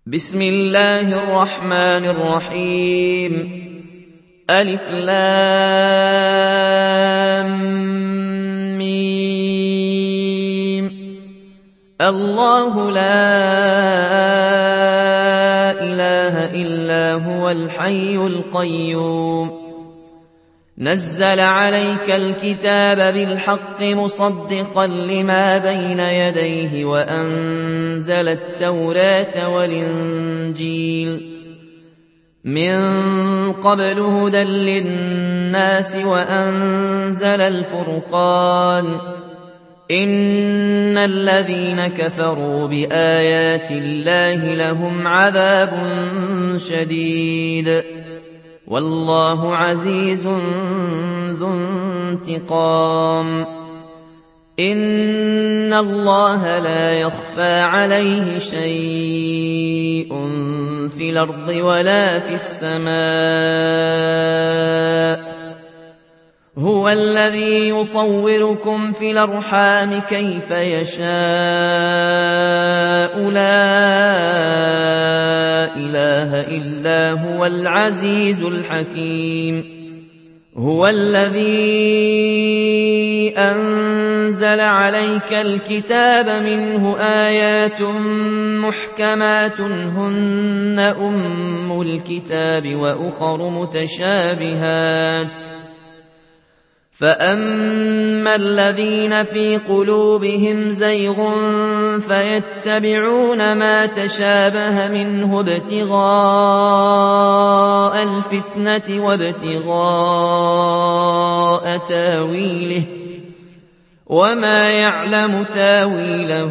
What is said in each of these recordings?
بسم الله الرحمن الرحيم. ألف لام ميم. الله لا إله إلا هو الحي القيوم نزل عليك الكتاب بالحق مصدقا لما بين يديه وأنزل التوراة والإنجيل من قبل هدى للناس وأنزل الفرقان إن الذين كفروا بآيات الله لهم عذاب شديد والله عزيز ذو انتقام. إن الله لا يخفى عليه شيء في الأرض ولا في السماء. هو الذي يصوركم في الأرحام كيف يشاء لا إله إلا هو العزيز الحكيم. هو الذي أنزل عليك الكتاب منه آيات محكمات هن أم الكتاب وأخر متشابهات فأما الذين في قلوبهم زيغ فيتبعون ما تشابه منه ابتغاء الفتنة وابتغاء تاويله وما يعلم تاويله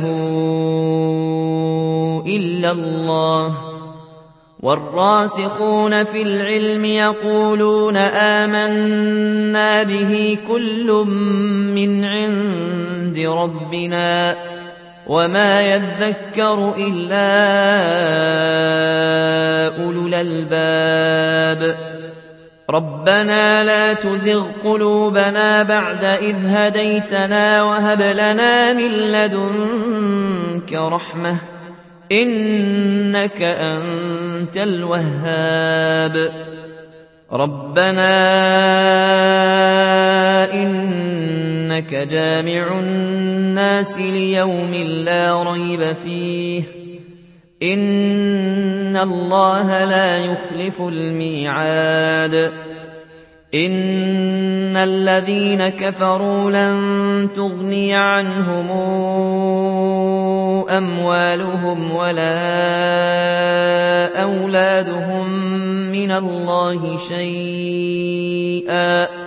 إلا الله. والراسخون في العلم يقولون آمنا به كل من عند ربنا وما يذكر إلا أولو الألباب. ربنا لا تزغ قلوبنا بعد إذ هديتنا وهب لنا من لدنك رحمة إنك أنت الوهاب. ربنا إنك جامع الناس ليوم لا ريب فيه إن الله لا يخلف الميعاد. إن الذين كفروا لن تغني عنهم أموالهم ولا أولادهم من الله شيئا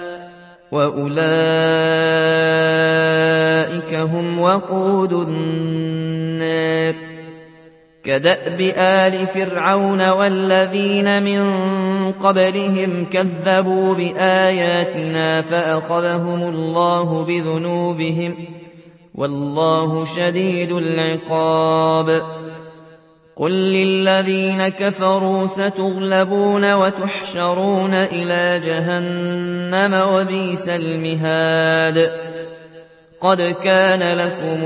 وأولئك هم وقود النار. كدأب آل فرعون والذين من قبلهم كذبوا بآياتنا فأخذهم الله بذنوبهم والله شديد العقاب. قل للذين كفروا ستغلبون وتحشرون إلى جهنم وبئس المهاد. قد كان لكم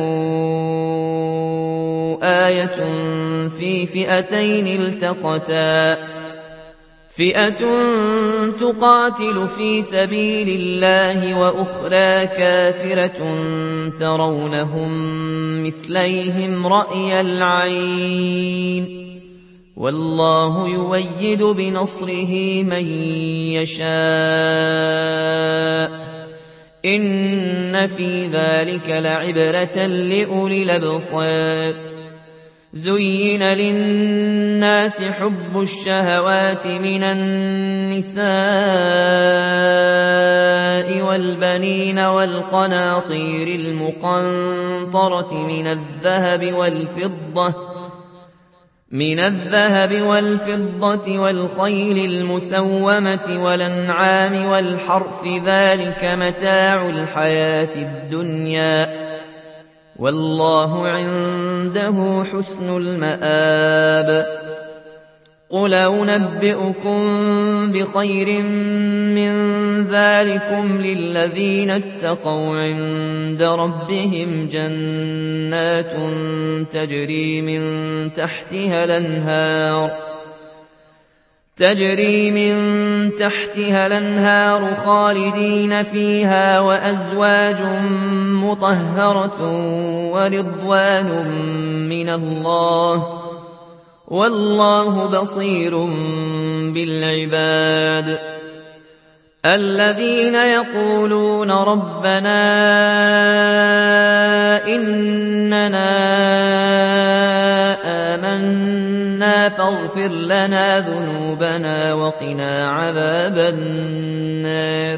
آية في فئتين التقتا فئة تقاتل في سبيل الله وأخرى كافرة ترونهم مثليهم رأي العين والله يؤيد بنصره من يشاء إن في ذلك لعبرة لأولي الأبصار. زين للناس حب الشهوات من النساء والبنين والقناطير المقنطرة من الذهب والفضة والخيل المسومة والأنعام والحرث ذلك متاع الحياة الدنيا والله عنده حسن المآب. قل أنبئكم بخير من ذلكم للذين اتقوا عند ربهم جنات تجري من تحتها الأنهار خالدين فيها وأزواج مطهرة ورضوان من الله والله بصير بالعباد الذين يقولون ربنا إننا آمنا فاغفر لنا ذنوبنا وقنا عذاب النار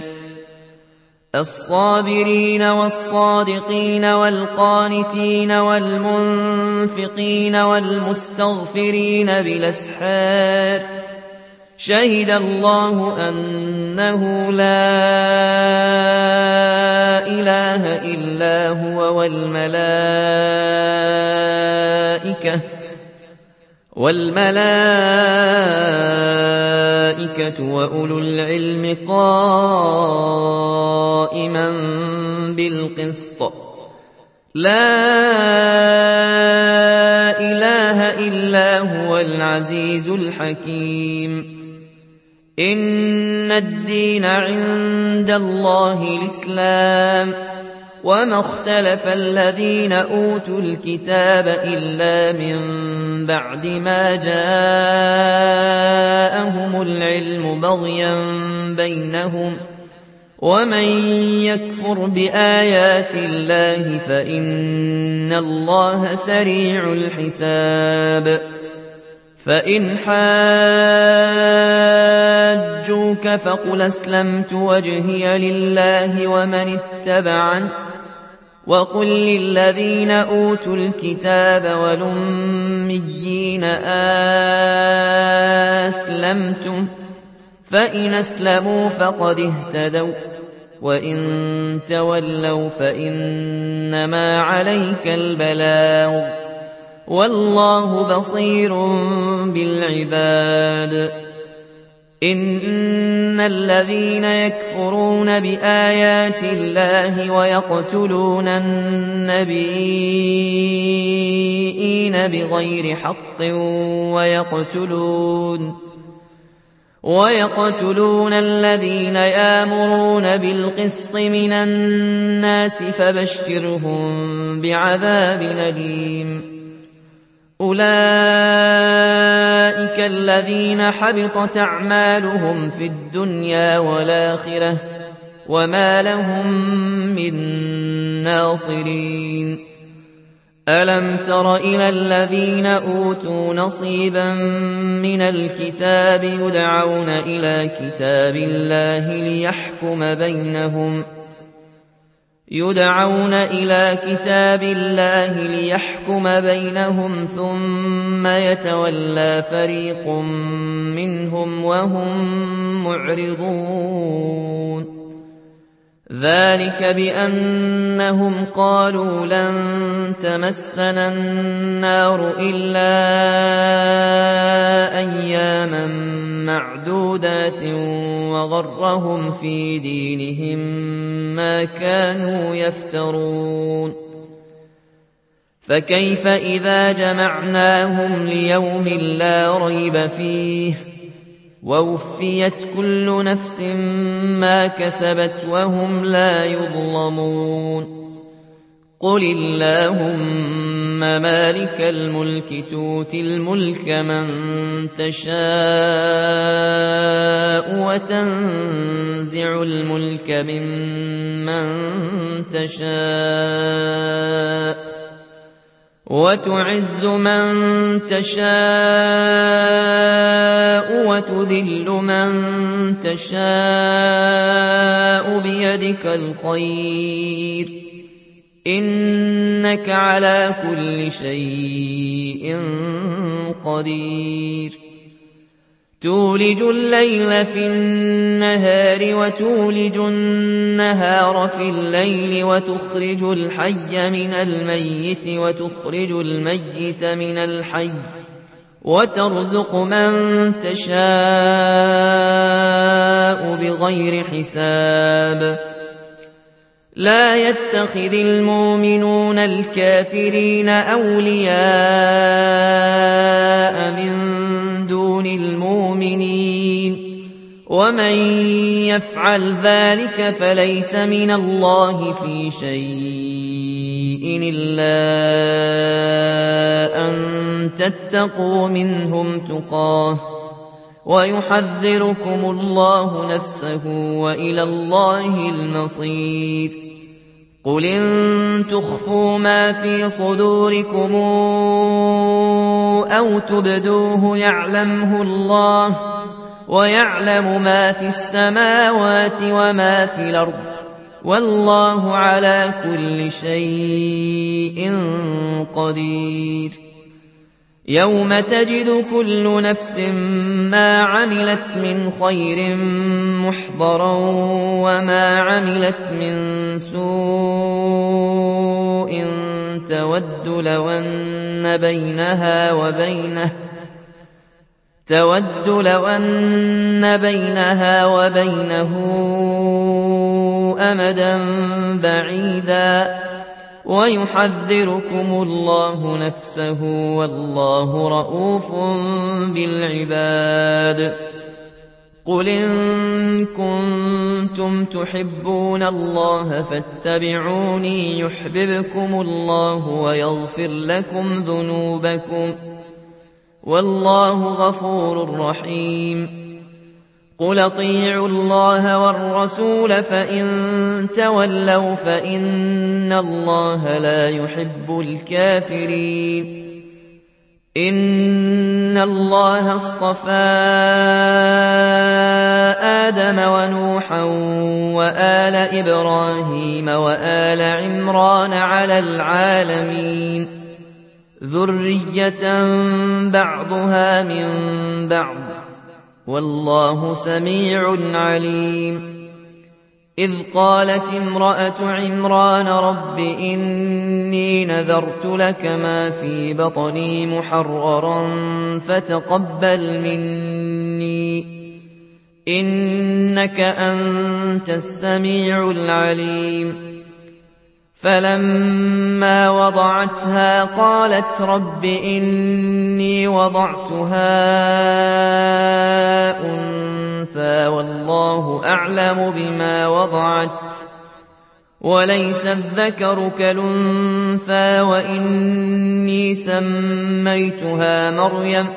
الصابرين والصادقين والقانتين والمنفقين والمستغفرين بالأسحار شهد الله أنه لا إله إلا هو والملائكة وأولو العلم قائما بالقسط لا إله إلا هو العزيز الحكيم إن الدين عند الله الإسلام وما اختلف الذين أوتوا الكتاب إلا من بعد ما جاءهم العلم بغيا بينهم ومن يكفر بآيات الله فإن الله سريع الحساب فإن حاجوك فقل أسلمت وجهي لله ومن اتبعني وقل للذين أوتوا الكتاب والأميين أسلمتم فإن أسلموا فقد اهتدوا وإن تولوا فإنما عليك البلاغ والله بصير بالعباد إن الذين يكفرون بآيات الله ويقتلون النبيين بغير حق ويقتلون الذين يأمرون بالقسط من الناس فبشرهم بعذاب أليم أولئك الذين حبطت أعمالهم في الدنيا والآخرة وما لهم من ناصرين ألم تر إلى الذين أوتوا نصيبا من الكتاب يدعون إلى كتاب الله ليحكم بينهم ثم يتولى فريق منهم وهم معرضون ذلك بأنهم قالوا لن تمسنا النار إلا أياما معدودات وغرهم في دينهم ما كانوا يفترون فكيف إذا جمعناهم ليوم لا ريب فيه ووفيت كل نفس ما كسبت وهم لا يظلمون قل اللهم مالك الملك تؤتي الملك من تشاء وتنزع الملك ممن تشاء وتعز من تشاء وتذل من تشاء بيدك الخير إنك على كل شيء قدير تولج الليل في النهار وتولج النهار في الليل وتخرج الحي من الميت وتخرج الميت من الحي وترزق من تشاء بغير حساب لا يتخذ المؤمنون الكافرين أولياء من دون المؤمنين ومن يفعل ذلك فليس من الله في شيء إلا أن تتقوا منهم تقاه ويحذركم الله نفسه وإلى الله المصير قل إن تخفوا ما في صدوركم أو تبدوه يعلمه الله ويعلم ما في السماوات وما في الأرض والله على كل شيء قدير يوم تجد كل نفس ما عملت من خير محضرا وما عملت من سوء تود لو أن بينها وبينه أمدا بعيدا ويحذركم الله نفسه والله رءوف بالعباد قل إن كنتم تحبون الله فاتبعوني يحببكم الله ويغفر لكم ذنوبكم والله غفور رحيم قل اطيعوا الله والرسول فإن تولوا فإن الله لا يحب الكافرين إن الله اصطفى آدم ونوحا وآل إبراهيم وآل عمران على العالمين ذرية بعضها من بعض والله سميع عليم إذ قالت امرأة عمران رب إني نذرت لك ما في بطني محررا فتقبل مني إنك أنت السميع العليم فلما وضعتها قالت رب إني وضعتها أنثى والله أعلم بما وضعت وليس الذكر كالأنثى وإني سميتها مريم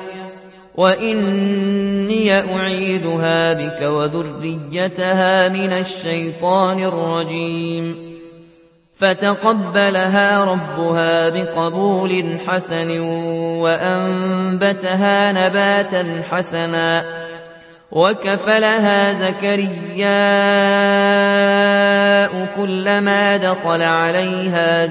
وإني أعيذها بك وذريتها من الشيطان الرجيم فتقبلها ربها بقبول حسن وأنبتها نباتا حسنا وكفلها زكرياء كلما دخل عليها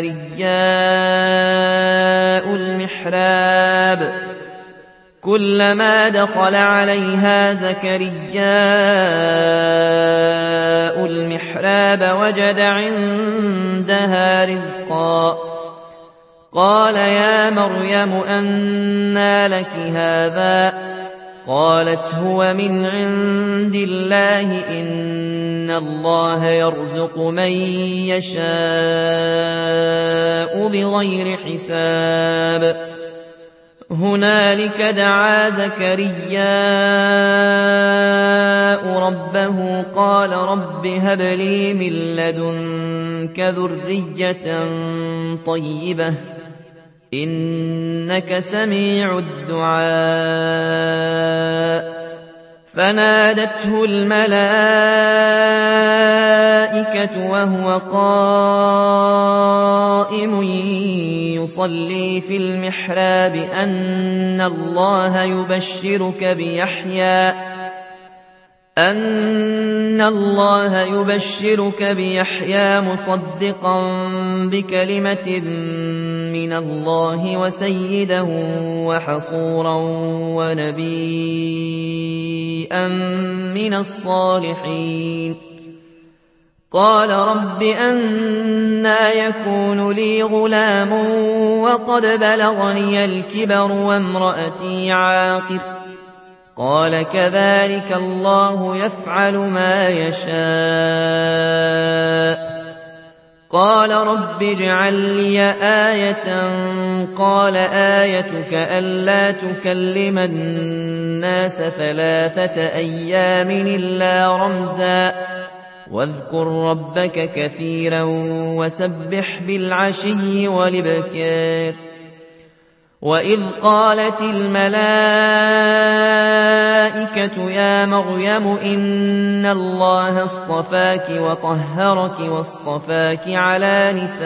زكرياء المحراب وجد عندها رزقا قال يا مريم أنى لك هذا قالت هو من عند الله إن الله يرزق من يشاء بغير حساب هنالك دعا زكرياء ربه قال رب هب لي من لدنك ذرية طيبة إنك سميع الدعاء فنادته الملائكة وهو قائم يصلي في المحراب أن الله يبشرك بيحيى مصدقا بكلمة من الله وسيدا وحصورا ونبيا من الصالحين قال رب أنى يكون لي غلام وقد بلغني الكبر وامرأتي عاقر قال كذلك الله يفعل ما يشاء قال رب اجعل لي آية قال آيتك ألا تكلم الناس 3 أيام إلا رمزا واذكر ربك كثيرا وسبح بالعشي والإبكار وإذ قالت الملائكة يا مريم إن الله اصطفاك وطهرك واصطفاك على نساء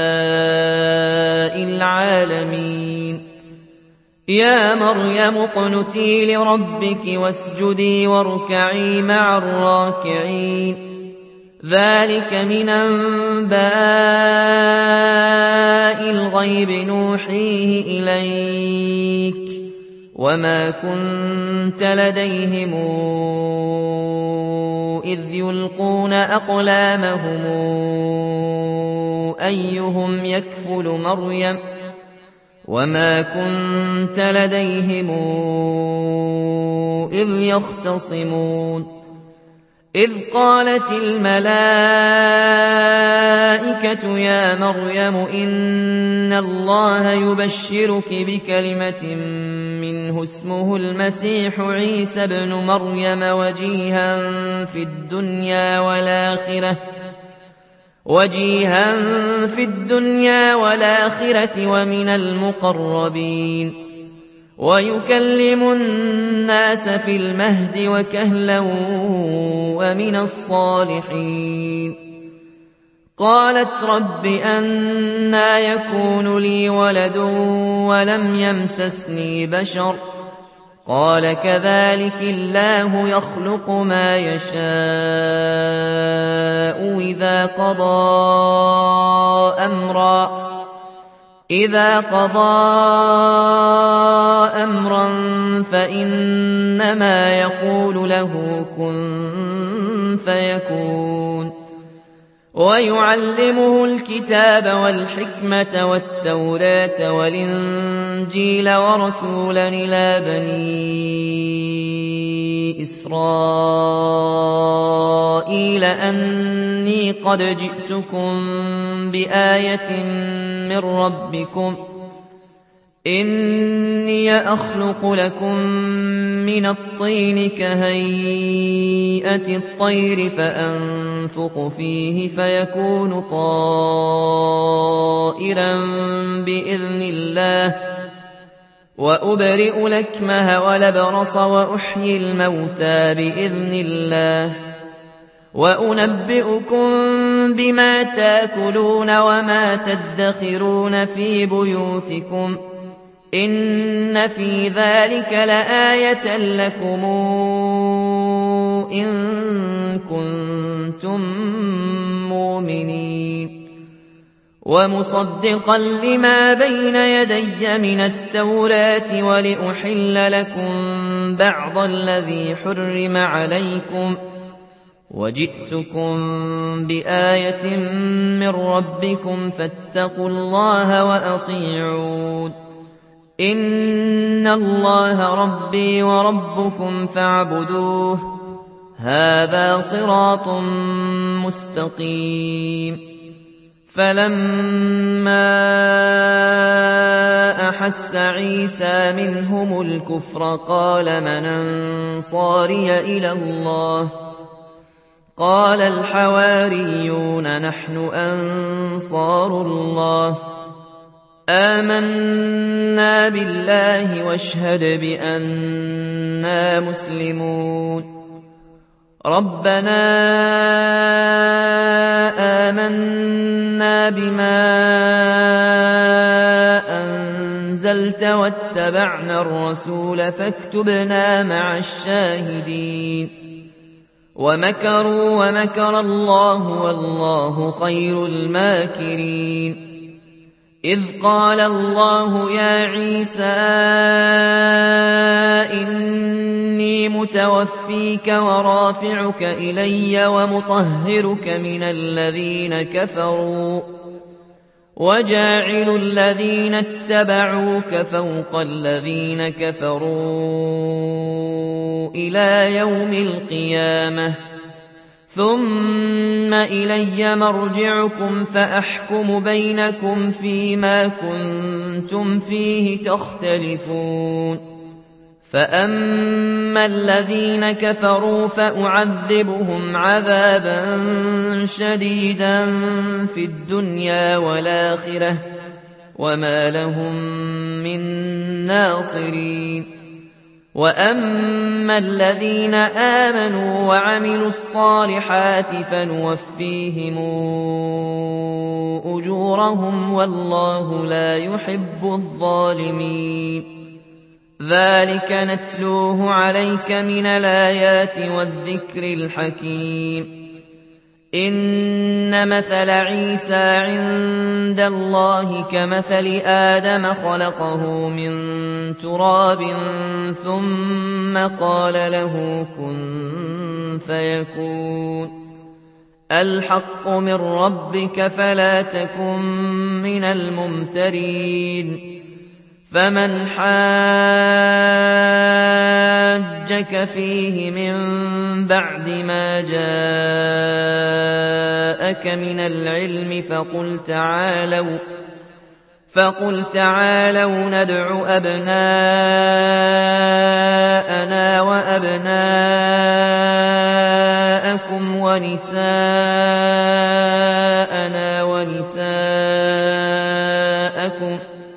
العالمين يا مريم اقنتي لربك واسجدي واركعي مع الراكعين ذلك من أنباء الغيب نوحيه إليك وما كنت لديهم إذ يلقون أقلامهم أيهم يكفل مريم وما كنت لديهم إذ يختصمون إذ قالت الملائكة يا مريم إن الله يبشرك بكلمة منه اسمه المسيح عيسى ابن مريم وجيها في الدنيا والآخرة ومن المقربين ويكلم الناس في المهد وكهلا ومن الصالحين قالت رب أنى يكون لي ولد ولم يمسسني بشر قال كذلك الله يخلق ما يشاء إذا قضى أمرا فإنما يقول له كن فيكون ويعلمه الكتاب والحكمة والتوراة والإنجيل ورسولا إلى بني إسرائيل أني قد جئتكم بآية من ربكم إني أخلق لكم من الطين كهيئة الطير فأنفخ فيه فيكون طائرا بإذن الله وأبرئ الأكمه والأبرص وأحيي الموتى بإذن الله وأنبئكم بما تأكلون وما تدخرون في بيوتكم إن في ذلك لآية لكم إن كنتم مؤمنين ومصدقا لما بين يدي من التوراة ولأحل لكم بعض الذي حرم عليكم وجئتكم بآية من ربكم فاتقوا الله وأطيعون إن الله ربي وربكم فاعبدوه هذا صراط مستقيم فلما أحس عيسى منهم الكفر قال من أنصاري إلى الله قال الحواريون نحن أنصار الله آمنا بالله واشهد بأننا مسلمون ربنا آمنا بما أنزلت واتبعنا الرسول فاكتبنا مع الشاهدين ومكروا ومكر الله والله خير الماكرين إذ قال الله يا عيسى إني متوفيك متوفيك ورافعك إلي ومطهرك من الذين كفروا وجاعل الذين اتبعوك فوق الذين كفروا إلى يوم القيامة ثم إلي مرجعكم فأحكم بينكم فيما كنتم فيه تختلفون فأما الذين كفروا فأعذبهم عذابا شديدا في الدنيا والآخرة وما لهم من ناصرين وأما الذين آمنوا وعملوا الصالحات فنوفيهم أجورهم والله لا يحب الظالمين ذلك نتلوه عليك من الآيات والذكر الحكيم إن مثل عيسى عند الله كمثل آدم خلقه من تراب ثم قال له كن فيكون الحق من ربك فلا تكن من الممترين فمن حاجك فيه من بعد ما جاءك من العلم فقل تعالوا ندع أبناءنا وأبناءكم ونساءنا ونساءكم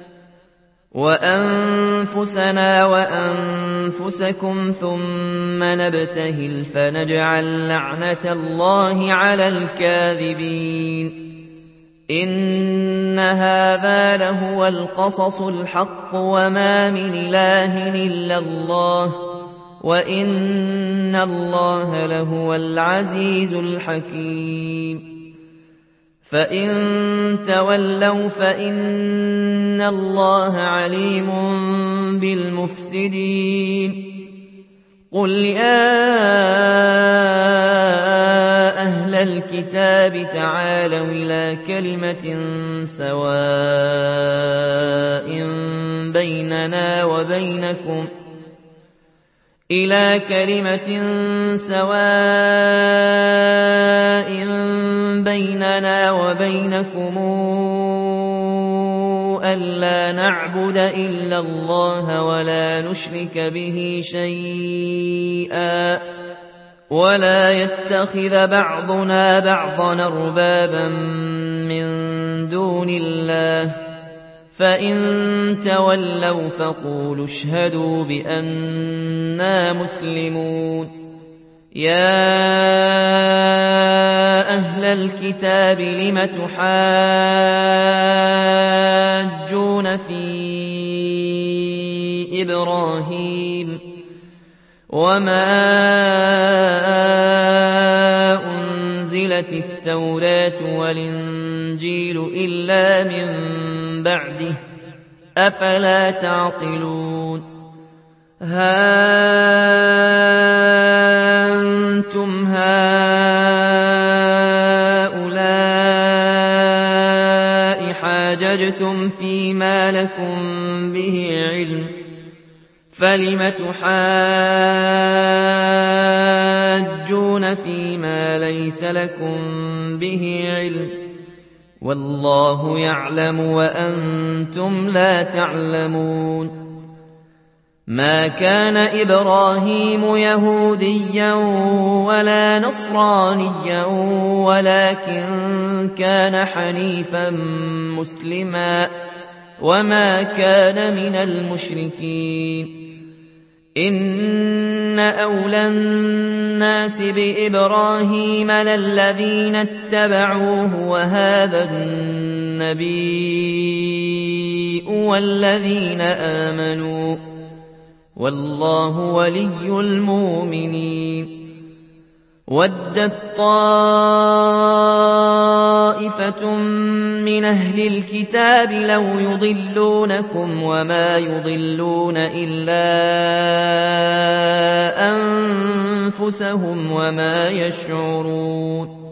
وأنفسنا وأنفسكم ثم نبتهل فنجعل لعنة الله على الكاذبين إن هذا لهو القصص الحق وما من إله إلا الله وإن الله لهو العزيز الحكيم فإن تولوا فإن الله عليم بالمفسدين قل يا أهل الكتاب تعالوا إلى كلمة سواء بيننا وبينكم ألا نعبد إلا الله ولا نشرك به شيئا ولا يتخذ بعضنا بعضا أربابا من دون الله فإن تولوا فقولوا اشهدوا بأننا مسلمون يا أهل الكتاب لم تحاجون في إبراهيم وما أنزلت التوراة والإنجيل إلا من بعده أفلا تعقلون أنتم هؤلاء حاججتم فيما لكم به علم فلم تحاجون فيما ليس لكم به علم والله يعلم وأنتم لا تعلمون ما كان إبراهيم يهوديا ولا نصرانيا ولكن كان حنيفا مسلما وما كان من المشركين إن أولى الناس بإبراهيم للذين اتبعوه وهذا النبي والذين آمنوا والله ولي المؤمنين ودت طائفة من أهل الكتاب لو يضلونكم وما يضلون إلا أنفسهم وما يشعرون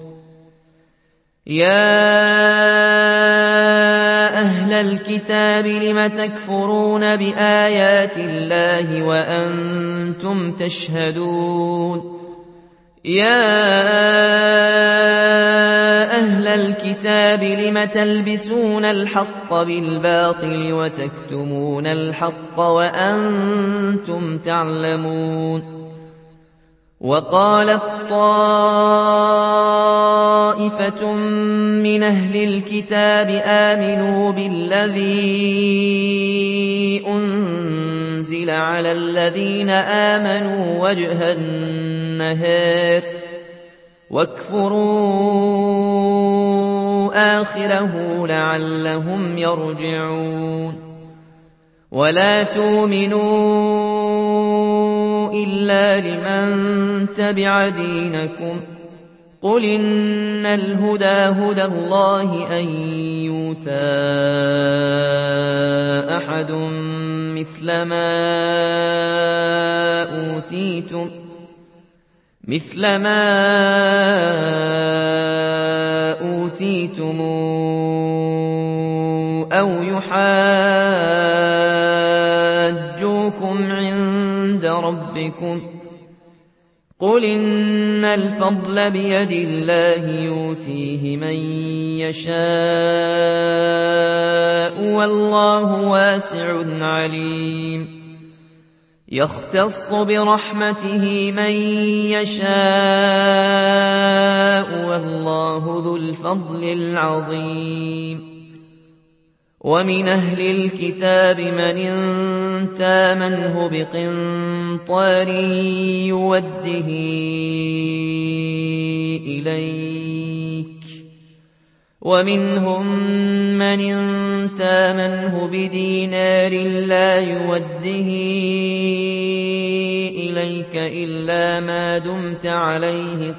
يا أهل الكتاب لم تكفرون بآيات الله وأنتم تشهدون يا أهل الكتاب لم تلبسون الحق بالباطل وتكتمون الحق وأنتم تعلمون وقالت طائفة من أهل الكتاب آمنوا بالذي أنزل على الذين آمنوا وجه النهار واكفروا آخره لعلهم يرجعون ولا تؤمنوا إلا لمن تبع دينكم قل إن الهدى هدى الله أن يؤتى أحد مثل ما أوتيتم أو يحاجوكم عند ربكم قل إن الفضل بيد الله يؤتيه من يشاء والله واسع عليم يختص برحمته من يشاء والله ذو الفضل العظيم ومن أهل الكتاب من تامنه بقنطار يوده إليك ومنهم من تامنه بدينار لا يوده إليك إلا ما دمت عليه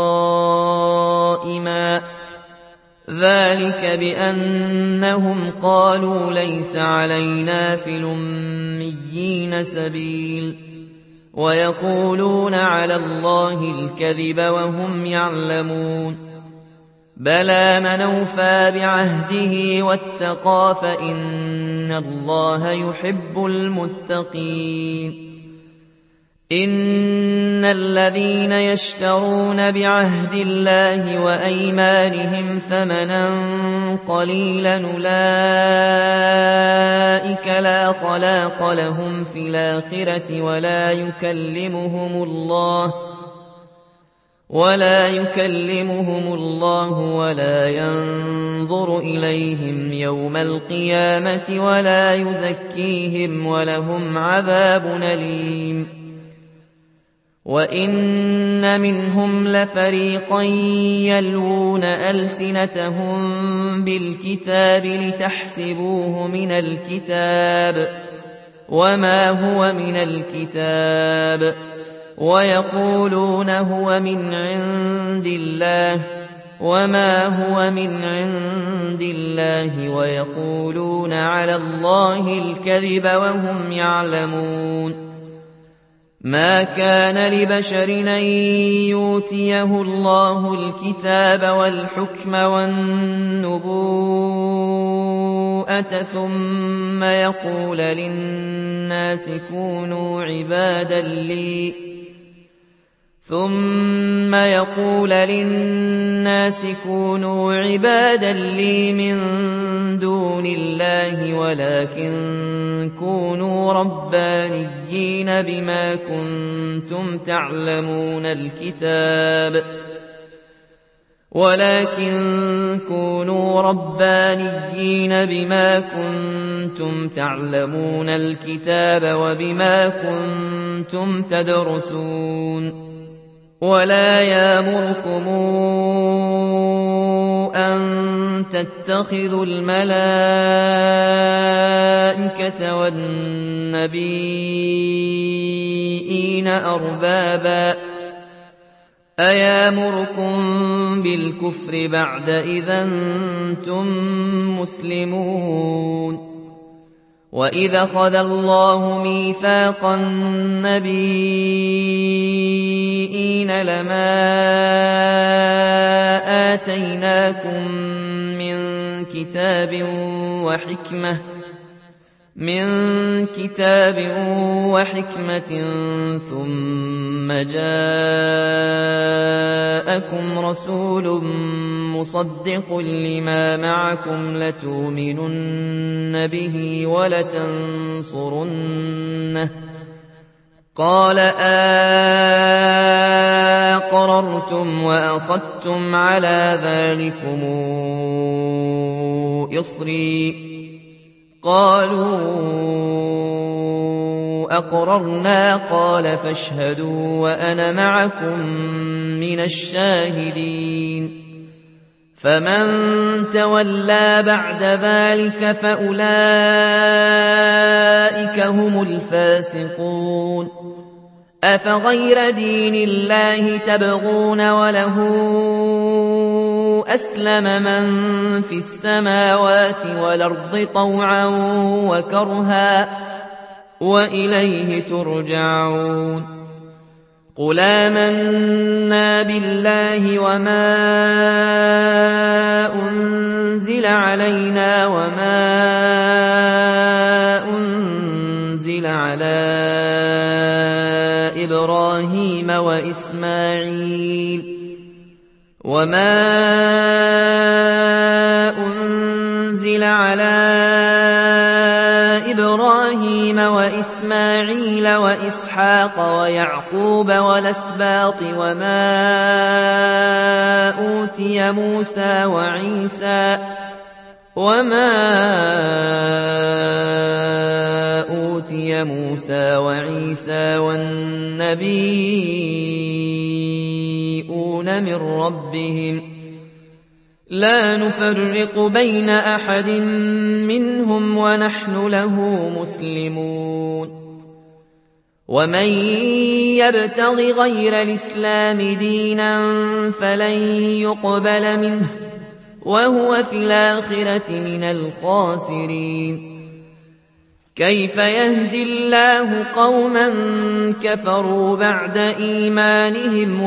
قائما ذلك بأنهم قالوا ليس علينا في الأميين سبيل ويقولون على الله الكذب وهم يعلمون بلى من أوفى بعهده واتقى فإن الله يحب المتقين إن الذين يشترون بعهد الله وأيمانهم ثمنا قليلا أولئك لا خلاق لهم في الآخرة ولا يكلمهم الله ولا ينظر إليهم يوم القيامة ولا يزكيهم ولهم عذاب أليم وإن منهم لفريقا يلوون ألسنتهم بالكتاب لتحسبوه من الكتاب وما هو من الكتاب ويقولون هو من عند الله وما هو من عند الله ويقولون على الله الكذب وهم يعلمون ما كان لبشر أن يؤتيه الله الكتاب والحكم والنبوءة ثم يقول للناس كونوا عبادا لي من دون الله ولكن كونوا ربانيين بما كنتم تعلمون الكتاب وبما كنتم تدرسون ولا يأمركم أن تتخذوا الملائكة والنبيين أربابا أيامركم بالكفر بعد إذا أنتم مسلمون وَإِذْ أَخَذَ اللَّهُ مِيثَاقَ النَّبِيِّينَ لَمَا آتَيْنَاكُم من كتاب وحكمة ثم جاءكم رسول مصدق لما معكم لتؤمنن به ولتنصرنه قال أقررتم وأخذتم على ذلكم إصري قالوا أقررنا قال فاشهدوا وأنا معكم من الشاهدين فمن تولى بعد ذلك فأولئك هم الفاسقون أفغير دين الله تبغون وله أسلم من في السماوات والأرض طوعا وكرها وإليه ترجعون قل آمنا بالله وما أنزل علينا وما أنزل على إبراهيم وإسماعيل وإسحاق ويعقوب والأسباط وما أوتي موسى وعيسى والنبيون من ربهم لا نفرق بين أحد منهم ونحن له مسلمون ومن يبتغ غير الإسلام دينا فلن يقبل منه وهو في الآخرة من الخاسرين كيف يهدي الله قوما كفروا بعد إيمانهم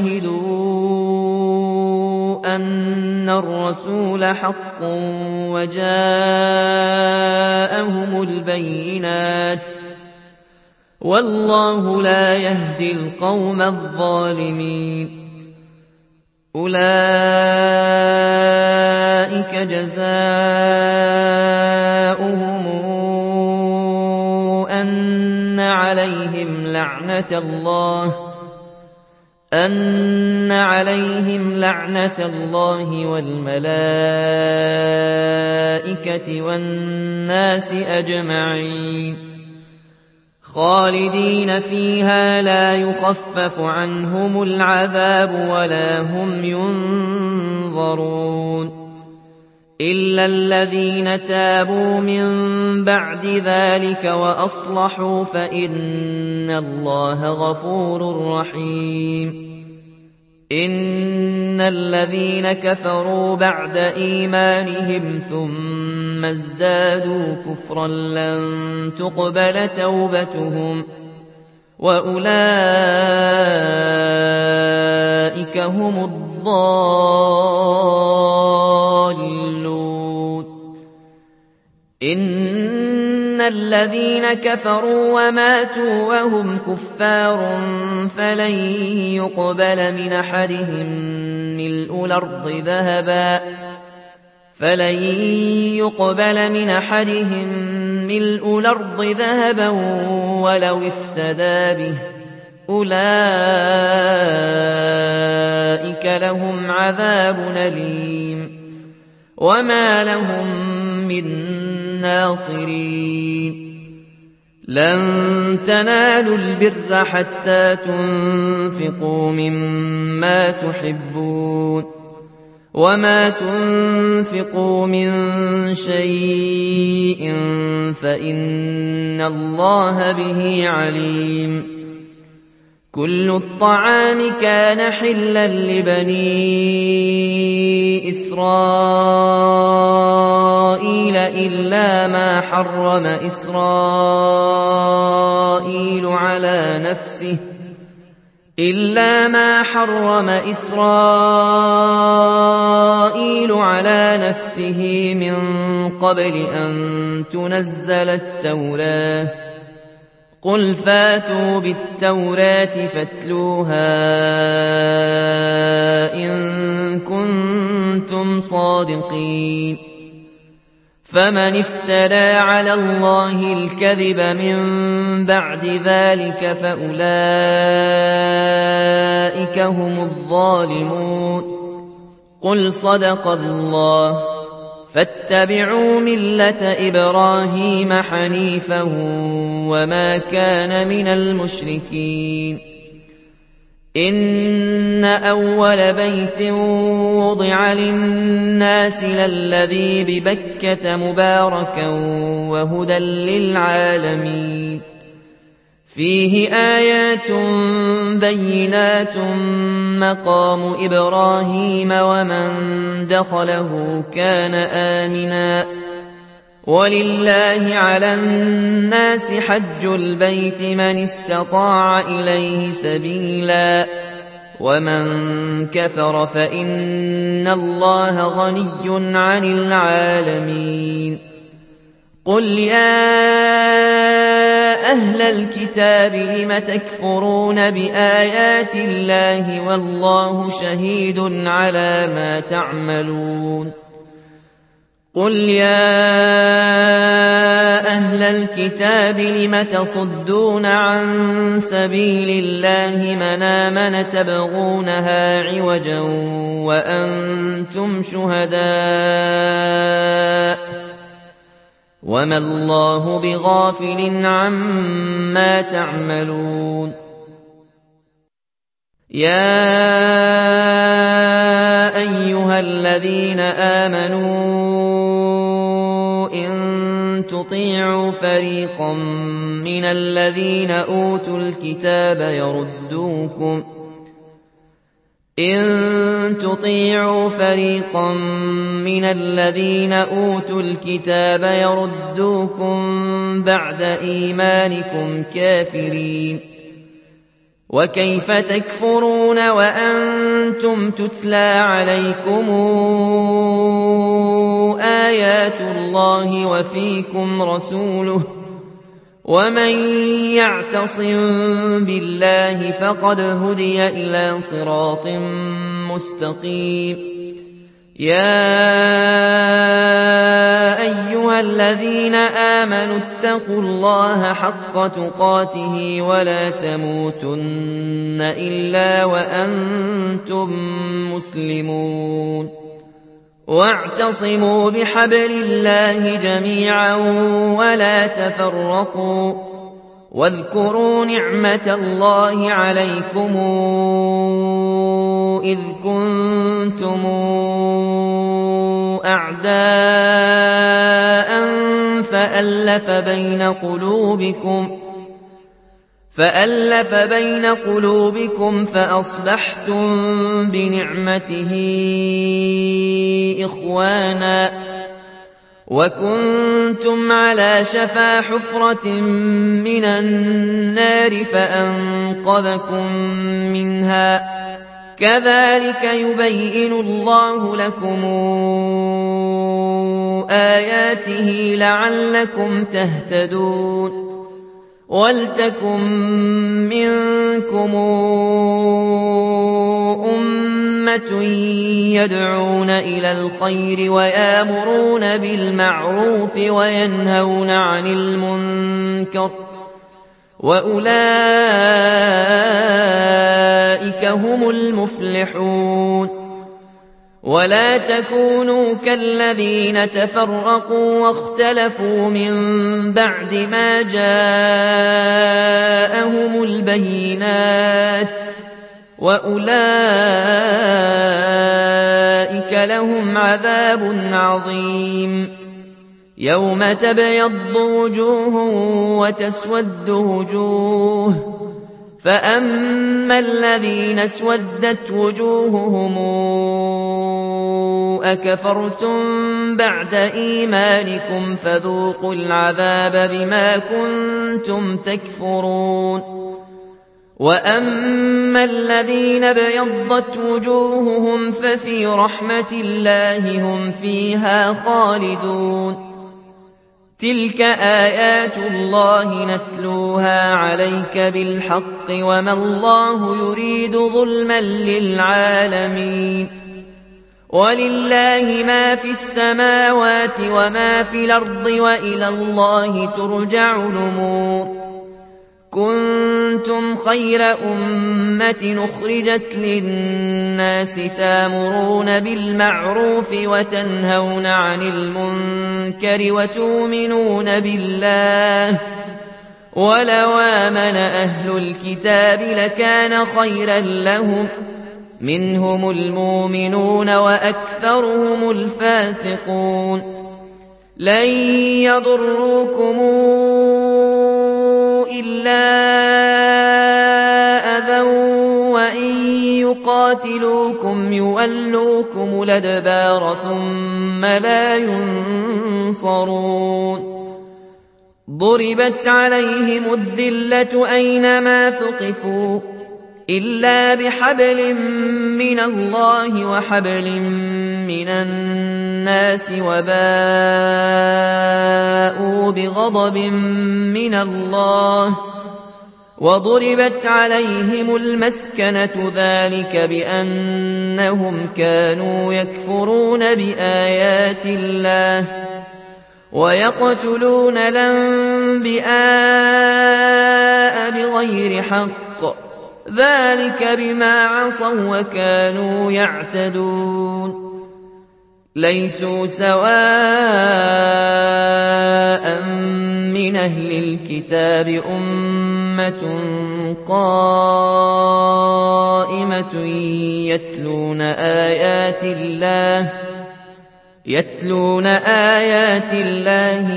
وشهدوا أن الرسول حق وجاءهم البينات والله لا يهدي القوم الظالمين أولئك جزاؤهم أن عليهم لعنة الله والملائكة والناس أجمعين خالدين فيها لا يخفف عنهم العذاب ولا هم ينظرون إلا الذين تابوا من بعد ذلك وأصلحوا فإن الله غفور رحيم إن الذين كفروا بعد إيمانهم ثم ازدادوا كفرا لن تقبل توبتهم وأولئك هم الضالون إن الذين كفروا وماتوا وهم كفار فلن يقبل من أحدهم ملء الأرض ذهبا ولو افتدى به أولئك لهم عذاب أليم وما لهم من ناصرين لن تنالوا البر حتى تنفقوا مما تحبون وما تنفقوا من شيء فإن الله به عليم كل الطعام كان حلا لبني إسرائيل إلا ما حرم إسرائيل على نفسه من قبل أن تنزل التوراة. قل فاتوا بالتوراة فاتلوها إن كنتم صادقين. فمن افترى على الله الكذب من بعد ذلك فأولئك هم الظالمون. قل صدق الله. فاتبعوا ملة إبراهيم حنيفا وما كان من المشركين. إن أول بيت وضع للناس للذي ببكة مباركا وهدى للعالمين. فيه آيات بينات مقام إبراهيم ومن دخله كان آمنا. ولله على الناس حج البيت من استطاع إليه سبيلا ومن كفر فإن الله غني عن العالمين. قل يا أهل الكتاب لم تكفرون بآيات الله والله شهيد على ما تعملون. قل يا أهل الكتاب لم تصدون عن سبيل الله من آمن تبغونها عوجا وأنتم شهداء وما الله بغافل عما تعملون. يا أيها الذين آمنوا إن تطيعوا فريقا من الذين أوتوا الكتاب يردوكم بعد إيمانكم كافرين. وكيف تكفرون وأنتم تتلى عليكم آيات الله وفيكم رسوله ومن يعتصم بالله فقد هدي إلى صراط مستقيم. يا أيها الذين آمنوا اتقوا الله حق تقاته ولا تموتن إلا وأنتم مسلمون. واعتصموا بحبل الله جميعا ولا تفرقوا. واذكروا نعمة الله عليكم إذ كنتم أعداء فألف بين قلوبكم فأصبحتم بنعمته إخوانا وكنتم على شفا حفرة من النار فأنقذكم منها. كذلك يبين الله لكم آياته لعلكم تهتدون. ولتكن منكم أمة يدعون إلى الخير ويأمرون بالمعروف وينهون عن المنكر وأولئك هم المفلحون. ولا تكونوا كالذين تفرقوا واختلفوا من بعد ما جاءهم البينات وأولئك لهم عذاب عظيم. يوم تبيض وجوه وتسود وجوه فأما الذين اسودت وجوههم أكفرتم بعد إيمانكم فذوقوا العذاب بما كنتم تكفرون وأما الذين ابيضت وجوههم ففي رحمة الله هم فيها خالدون تلك آيات الله نتلوها عليك بالحق وما الله يريد ظلما للعالمين ولله ما في السماوات وما في الأرض وإلى الله ترجع الأمور كنتم خير أمة أخرجت للناس تامرون بالمعروف وتنهون عن المنكر وتؤمنون بالله ولو آمن أهل الكتاب لكان خيرا لهم منهم المؤمنون وأكثرهم الفاسقون لن يضروكم إلا أذى وإن يقاتلوكم يولوكم الأدبار ثم لا ينصرون ضربت عليهم الذلة أينما ثقفوا إلا بحبل من الله وحبل من الناس وباءوا بغضب من الله وضربت عليهم المسكنة ذلك بأنهم كانوا يكفرون بآيات الله ويقتلون الأنبياء بغير حق ذلك بما عصوا وكانوا يعتدون ليسوا سواء من أهل الكتاب أمة قائمة يتلون آيات الله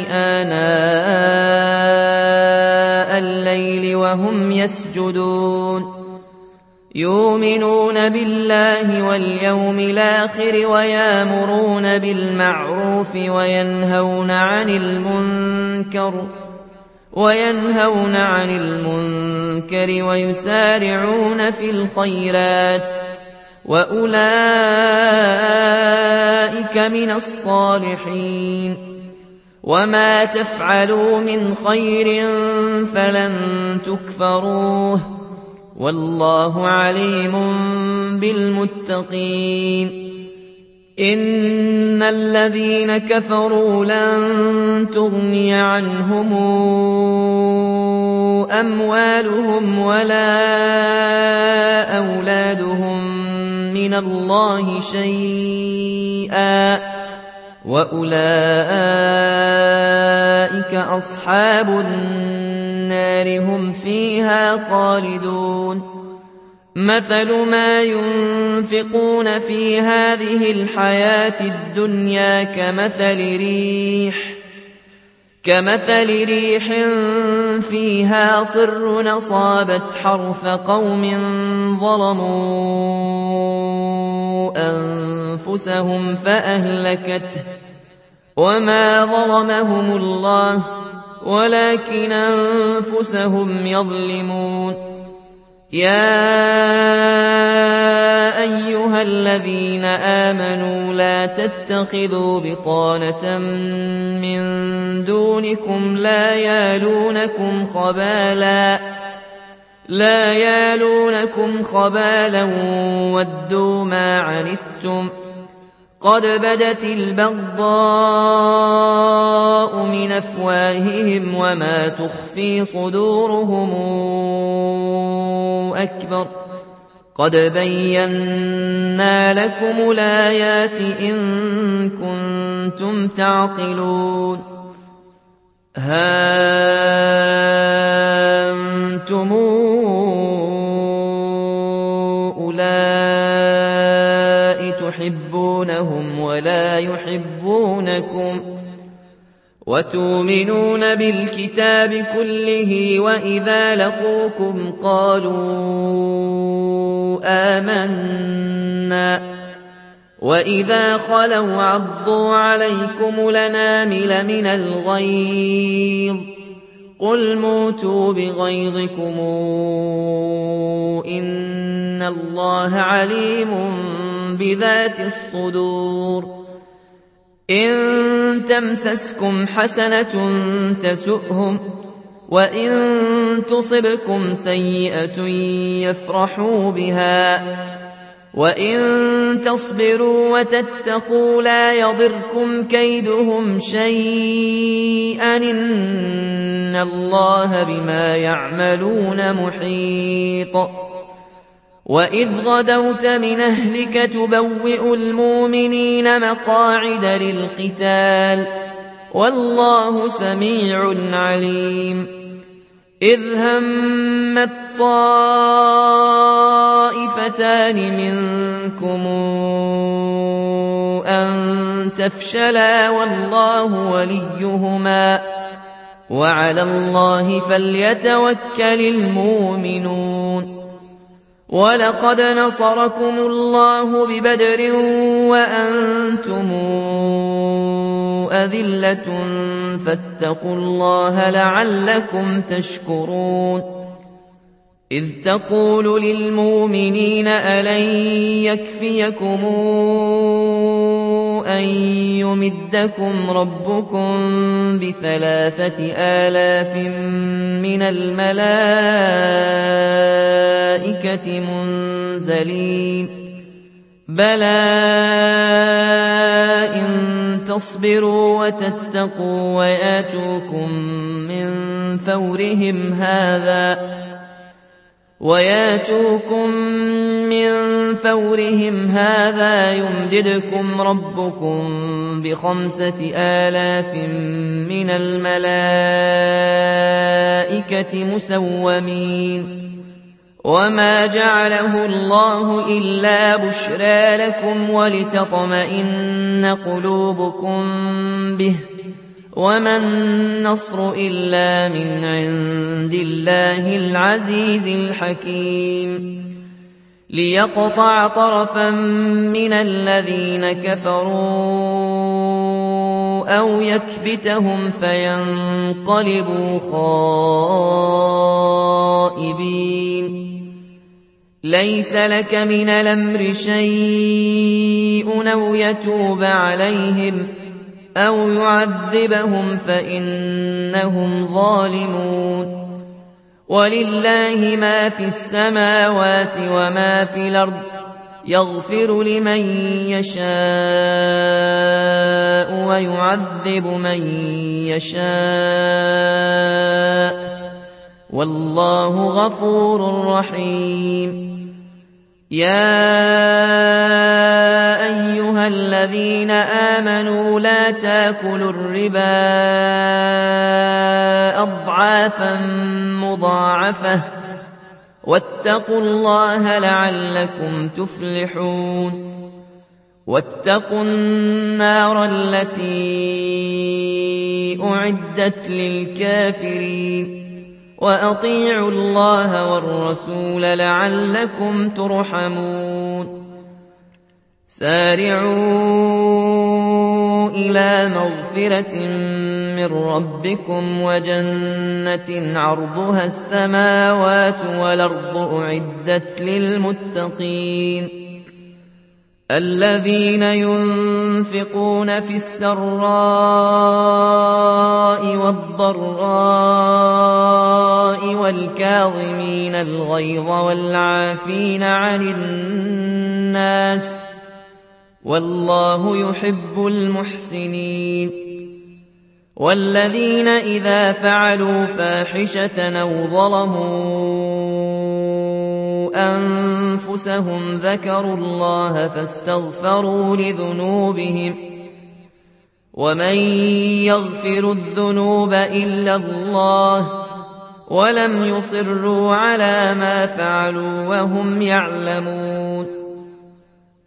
آناء الليل وهم يسجدون يؤمنون بالله واليوم الآخر ويأمرون بالمعروف وينهون عن المنكر ويسارعون في الخيرات وأولئك من الصالحين وما تفعلوا من خير فلن تكفروه والله عليم بالمتقين إن الذين كفروا لن تغني عنهم أموالهم ولا أولادهم من الله شيئا وأولئك أصحاب النار هم فيها خالدون مثل ما ينفقون في هذه الحياة الدنيا كمثل ريح فيها صر أصابت حرث قوم ظلموا أنفسهم فأهلكته وما ظلمهم الله ولكن أنفسهم يظلمون يا أيها الذين آمنوا لا تتخذوا بطانة من دونكم لا يالونكم خبالا ودوا ما عنتم قد بدت البغضاء من أفواههم وما تخفي صدورهم أكبر قد بينا لكم الآيات إن كنتم تعقلون ها أنتم أولئك تحبونهم ولا يحبونكم وتؤمنون بالكتاب كله وإذا لقوكم قالوا آمنا وإذا خلوا عضوا عليكم الأنامل من الغيظ قل موتوا بغيظكم إن الله عليم بذات الصدور إن تمسسكم حسنة تسؤهم وإن تصبكم سيئة يفرحوا بها وإن تصبروا وتتقوا لا يضركم كيدهم شيئا إن الله بما يعملون محيط وإذ غدوت من أهلك تبوئ المؤمنين مقاعد للقتال والله سميع عليم إذ همت طائفتان منكم أن تفشلا والله وليهما وعلى الله فليتوكل المؤمنون ولقد نصركم الله ببدر وأنتم أذلة فاتقوا الله لعلكم تشكرون إذ تقول للمؤمنين ألن يكفيكم أن يمدكم ربكم ب3,000 من الملائكة منزلين بلى إن تصبروا وتتقوا وياتوكم من فورهم هذا يمددكم ربكم ب5,000 من الملائكة مسومين وما جعله الله إلا بشرى لكم ولتطمئن قلوبكم به وما النصر إلا من عند الله العزيز الحكيم ليقطع طرفا من الذين كفروا أو يكبتهم فينقلبوا خائبين ليس لك من الأمر شيء أو يتوب عليهم أو يعذبهم فإنهم ظالمون ولله ما في السماوات وما في الأرض يغفر لمن يشاء ويعذب من يشاء والله غفور رحيم يا أيها الذين آمنوا لا تاكلوا الربا أضعافا مضاعفة واتقوا الله لعلكم تفلحون واتقوا النار التي أعدت للكافرين وأطيعوا الله والرسول لعلكم ترحمون سارعوا إلى مغفرة من ربكم وجنة عرضها السماوات والأرض أعدت للمتقين الذين ينفقون في السراء والضراء والكاظمين الغيظ والعافين عن الناس والله يحب المحسنين والذين إذا فعلوا فاحشة أو ظلموا أنفسهم ذكروا الله فاستغفروا لذنوبهم ومن يغفر الذنوب إلا الله ولم يصروا على ما فعلوا وهم يعلمون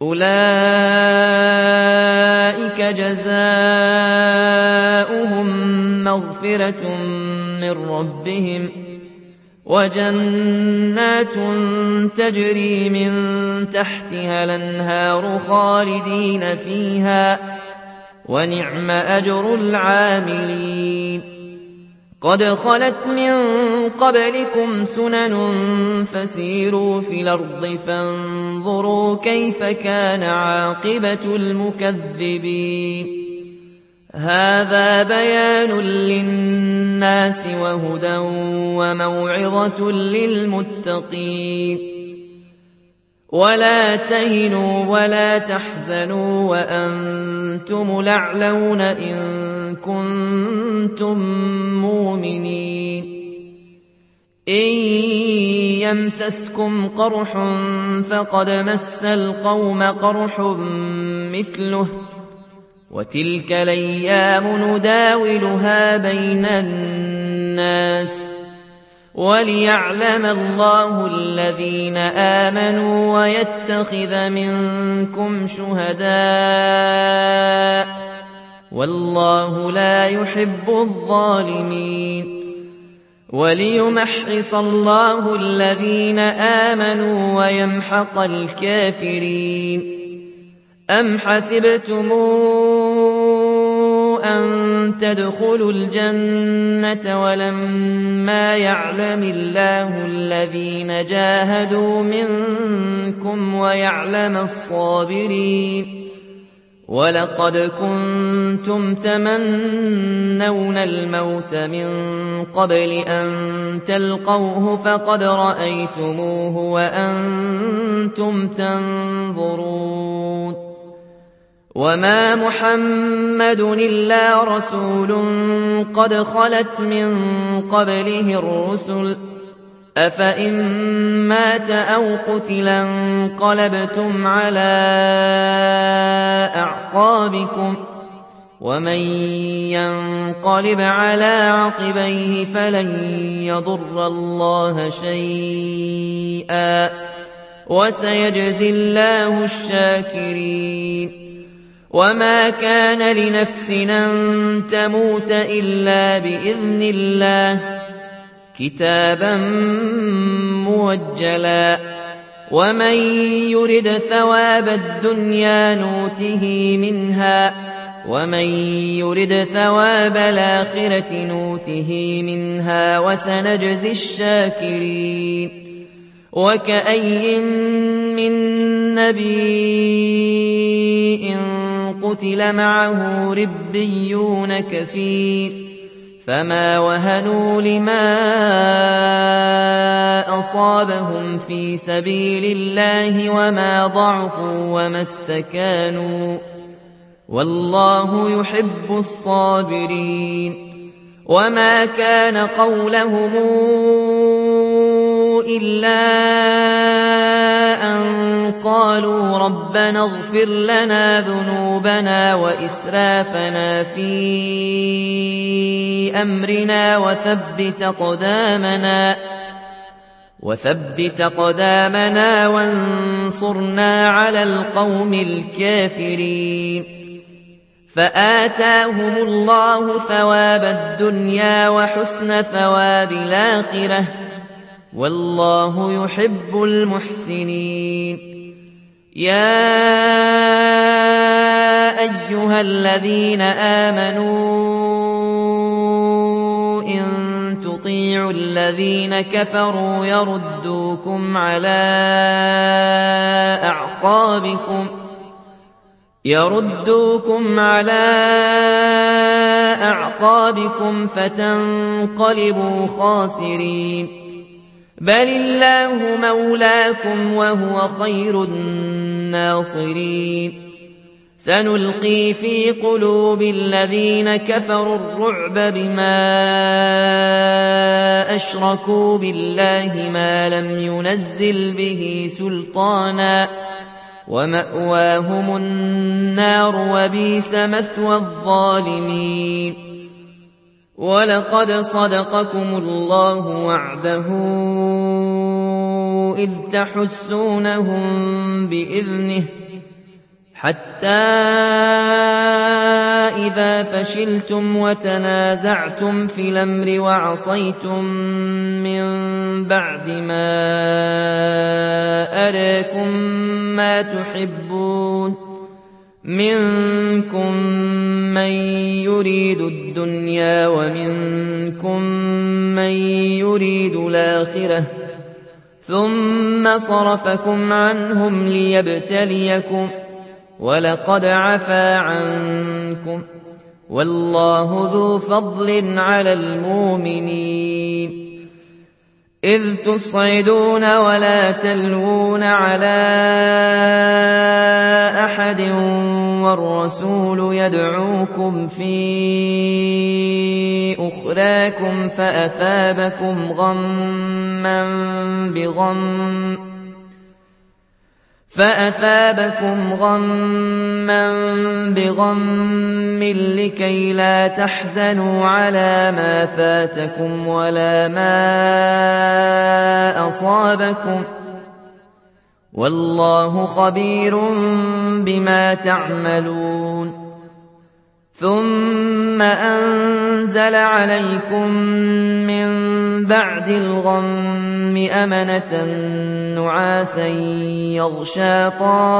أولئك جزاؤهم مغفرة من ربهم وجنات تجري من تحتها الأنهار خالدين فيها ونعم أجر العاملين قد خلت من قبلكم سنن فسيروا في الأرض فانظروا كيف كان عاقبة المكذبين هذا بيان للناس وهدى وموعظة للمتقين ولا تهنوا ولا تحزنوا وأنتم الأعلون إن كنتم مؤمنين إن يمسسكم قرح فقد مس القوم قرح مثله وتلك الأيام نداولها بين الناس وليعلم الله الذين آمنوا ويتخذ منكم شهداء والله لا يحب الظالمين وليمحص الله الذين آمنوا ويمحق الكافرين أم حسبتم أن تدخلوا الجنة ولما يعلم الله الذين جاهدوا منكم ويعلم الصابرين ولقد كنتم تمنون الموت من قبل أن تلقوه فقد رأيتموه وأنتم تنظرون وما محمد إلا رسول قد خلت من قبله الرسل أفإن مات أو قتلا انقلبتم على أعقابكم ومن ينقلب على عقبيه فلن يضر الله شيئا وسيجزي الله الشاكرين وما كان لنفس أن تموت إلا بإذن الله كتابا موجلا ومن يرد ثواب الدنيا نوته منها ومن يرد ثواب الآخرة نوته منها وسنجزي الشاكرين وكأي من نبي قتل معه ربيون كثير فما وهنوا لما أصابهم في سبيل الله وما ضعفوا وما استكانوا والله يحب الصابرين وما كان قولهم إلا أن قالوا ربنا اغفر لنا ذنوبنا وإسرافنا في أمرنا وثبت أقدامنا وانصرنا على القوم الكافرين فآتاهم الله ثواب الدنيا وحسن ثواب الآخرة والله يحب المحسنين يا أيها الذين آمنوا إن تطيعوا الذين كفروا يردوكم على أعقابكم فتنقلبوا خاسرين بل الله مولاكم وهو خير الناصرين سنلقي في قلوب الذين كفروا الرعب بما أشركوا بالله ما لم ينزل به سلطانا ومأواهم النار وبئس مثوى الظالمين ولقد صدقكم الله وعده إذ تحسونهم بإذنه حتى إذا فشلتم وتنازعتم في الأمر وعصيتم من بعد ما أراكم ما تحبون منكم من يريد الدنيا ومنكم من يريد الآخرة ثم صرفكم عنهم ليبتليكم ولقد عفا عنكم والله ذو فضل على المؤمنين إذ تصعدون ولا تلوون على أحد والرسول يدعوكم في أخراكم فأثابكم غما بغم لكي لا تحزنوا على ما فاتكم ولا ما أصابكم والله خبير بما تعملون ثم أنزل عليكم من بعد الغم أمنة نعاسا يغشى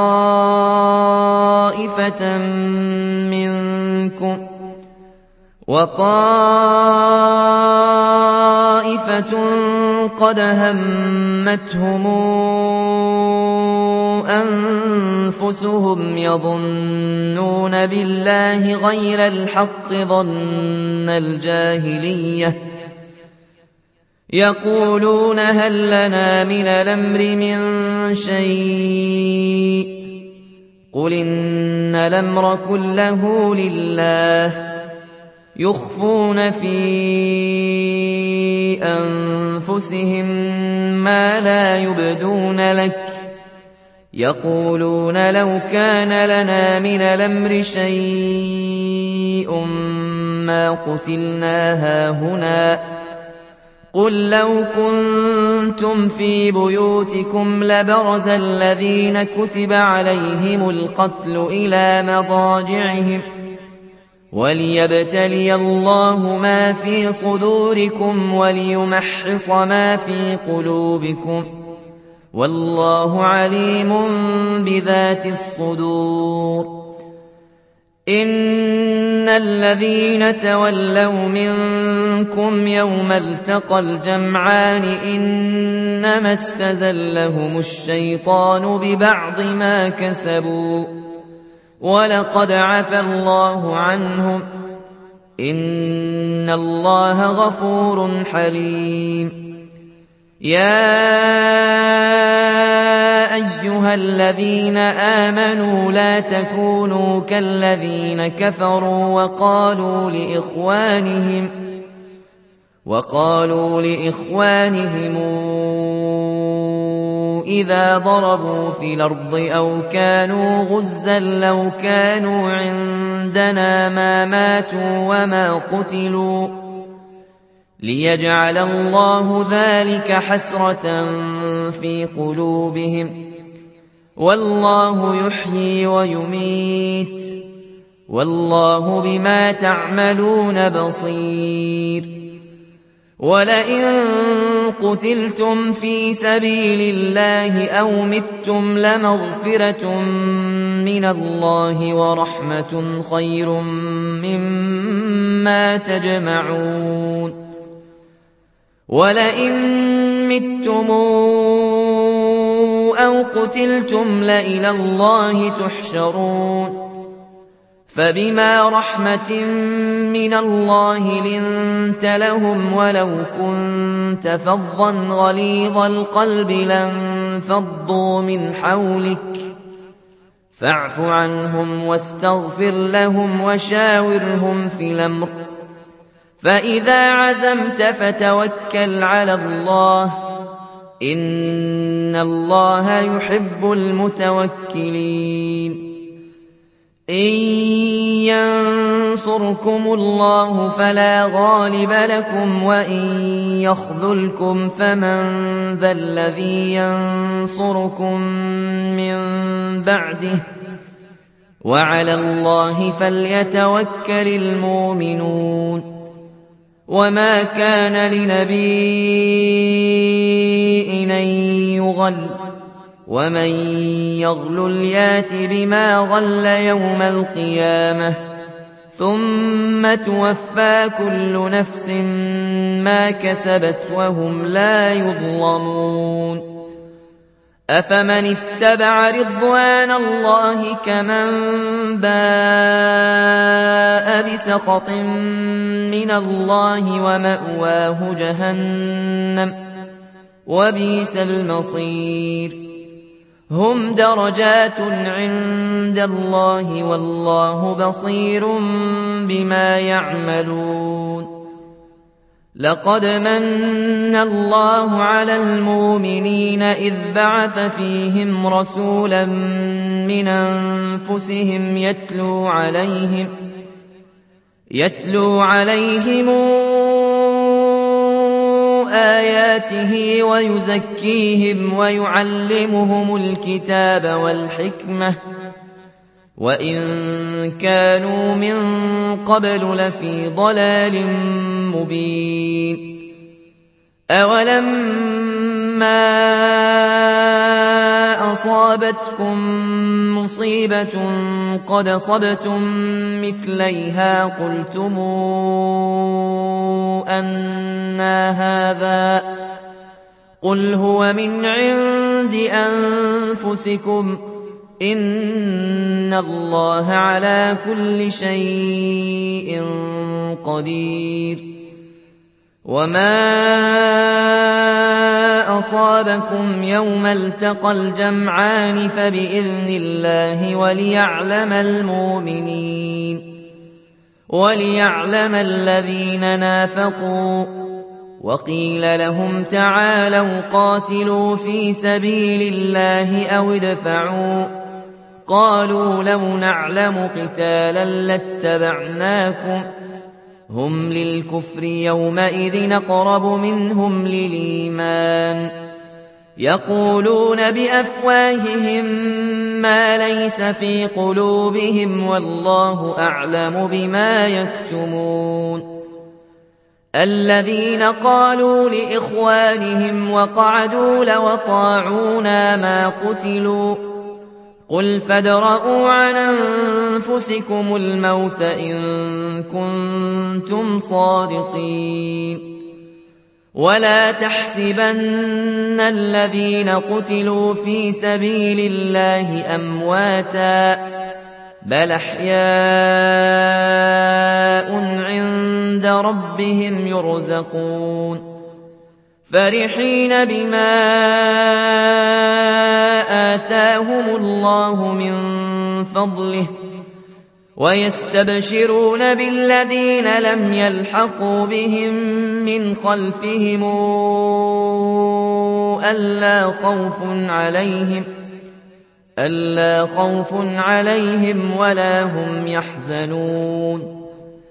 طائفة منكم وطائفة قد همتهم أنفسهم يظنون بالله غير الحق ظن الجاهلية يقولون هل لنا من الأمر من شيء قل إن الأمر كله لله يخفون في أنفسهم ما لا يبدون لك يقولون لو كان لنا من الأمر شيء ما قتلنا هاهنا قل لو كنتم في بيوتكم لبرز الذين كتب عليهم القتل إلى مضاجعهم وليبتلي الله ما في صدوركم وليمحص ما في قلوبكم والله عليم بذات الصدور إن الذين تولوا منكم يوم التقى الجمعان إنما استزلهم الشيطان ببعض ما كسبوا ولقد عفى الله عنهم إن الله غفور حليم يا أيها الذين آمنوا لا تكونوا كالذين كفروا وقالوا لإخوانهم إذا ضربوا في الأرض أو كانوا غزا لو كانوا عندنا ما ماتوا وما قتلوا ليجعل الله ذلك حسرة في قلوبهم والله يحيي ويميت والله بما تعملون بصير ولئن قتلتم في سبيل الله أو متم لمغفرة من الله ورحمة خير مما تجمعون ولئن متم أو قتلتم لإلى الله تحشرون فبما رحمة من الله لنت لهم ولو كنت فظا غليظ القلب لانفضوا من حولك فاعف عنهم واستغفر لهم وشاورهم في الأمر فإذا عزمت فتوكل على الله إن الله يحب المتوكلين إن ينصركم الله فلا غالب لكم وإن يخذلكم فمن ذا الذي ينصركم من بعده وعلى الله فليتوكل المؤمنون وما كان لنبي أن يغل ومن يغلل يات بما غل يوم القيامة ثم توفى كل نفس ما كسبت وهم لا يظلمون أفمن اتبع رضوان الله كمن باء بسخط من الله ومأواه جهنم وبئس المصير هم درجات عند الله والله بصير بما يعملون لقد من الله على المؤمنين إذ بعث فيهم رسولا من أنفسهم يتلو عليهم آياته ويزكيهم ويعلمهم الكتاب والحكمة وإن كانوا من قبل لفي ضلال مبين أولما أصابتكم مصيبة قد أصبتم مثليها قلتم أنى هذا قل هو من عند أنفسكم إن الله على كل شيء قدير وما أصابكم يوم التقى الجمعان فبإذن الله وليعلم الذين نافقوا وقيل لهم تعالوا قاتلوا في سبيل الله أو ادفعوا قالوا لو نعلم قتالا لاتبعناكم هم للكفر يومئذ أقرب منهم للإيمان يقولون بأفواههم ما ليس في قلوبهم والله أعلم بما يكتمون الذين قالوا لإخوانهم وقعدوا لو أطاعونا ما قتلوا قل فادرءوا عن أنفسكم الموت إن كنتم صادقين ولا تحسبن الذين قتلوا في سبيل الله أمواتا بل أحياء عند ربهم يرزقون فرحين بما آتاهم الله من فضله ويستبشرون بالذين لم يلحقوا بهم من خلفهم ألا خوف عليهم ولا هم يحزنون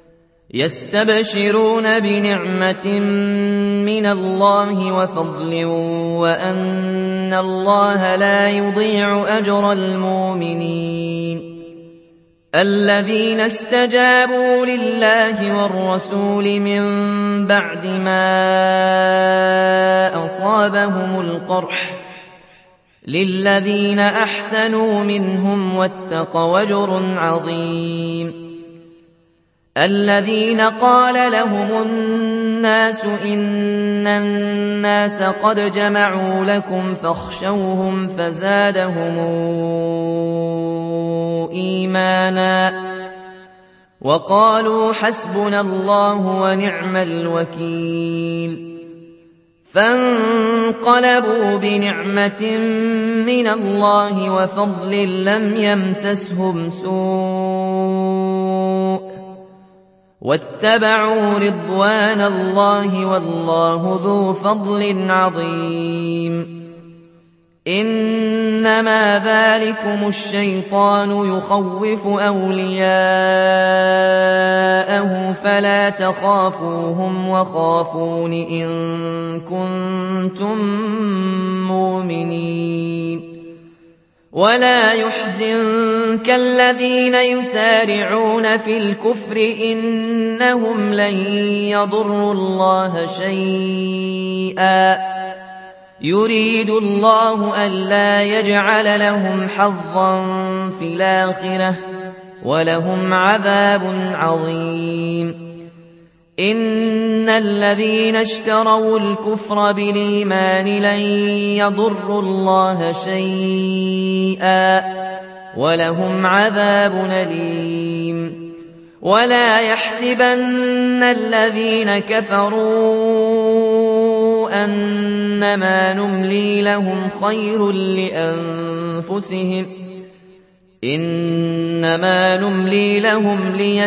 يستبشرون بنعمة من الله وفضل وأن الله لا يضيع أجر المؤمنين الذين استجابوا لله والرسول من بعد ما أصابهم القرح للذين أحسنوا منهم واتقوا أجر عظيم الذين قال لهم الناس إن الناس قد جمعوا لكم فاخشوهم فزادهم إيمانا وقالوا حسبنا الله ونعم الوكيل فانقلبوا بنعمة من الله وفضل لم يمسسهم سوء واتبعوا رضوان الله والله ذو فضل عظيم إنما ذلكم الشيطان يخوف أولياءه فلا تخافوهم وخافون إن كنتم مؤمنين ولا يحزنك الذين يسارعون في الكفر إنهم لن يضروا الله شيئا يريد الله ألا يجعل لهم حظا في الآخرة ولهم عذاب عظيم إن الذين اشتروا الكفر بالإيمان لن يضروا الله شيئا ولهم عذاب أليم ولا يحسبن الذين كفروا أنما نملي لهم خير لأنفسهم إنما نملي لهم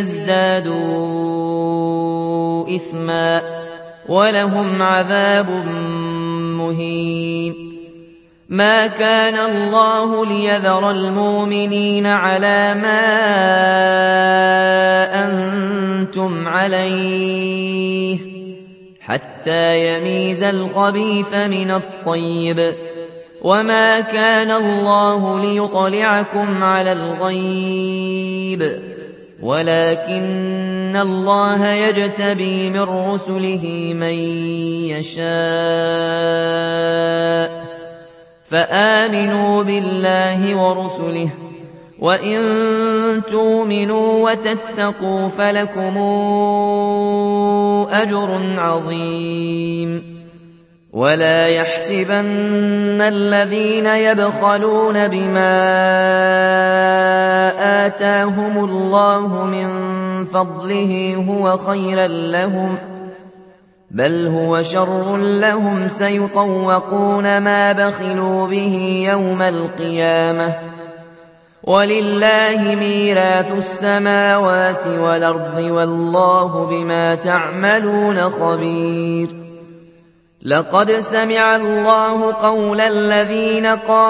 ليزدادوا إثما ولهم عذاب مهين ما كان الله ليذر المؤمنين على ما أنتم عليه حتى يميز الخبيث من الطيب وما كان الله ليطلعكم على الغيب ولكن الله يجتبي من رسله من يشاء فآمنوا بالله ورسله وإن تؤمنوا وتتقوا فلكم أجر عظيم ولا يحسبن الذين يبخلون بما آتاهم الله من فضله هو خيرا لهم بل هو شر لهم سيطوقون ما بخلوا به يوم القيامة ولله ميراث السماوات والأرض والله بما تعملون خبير لقد سمع الله قول الذين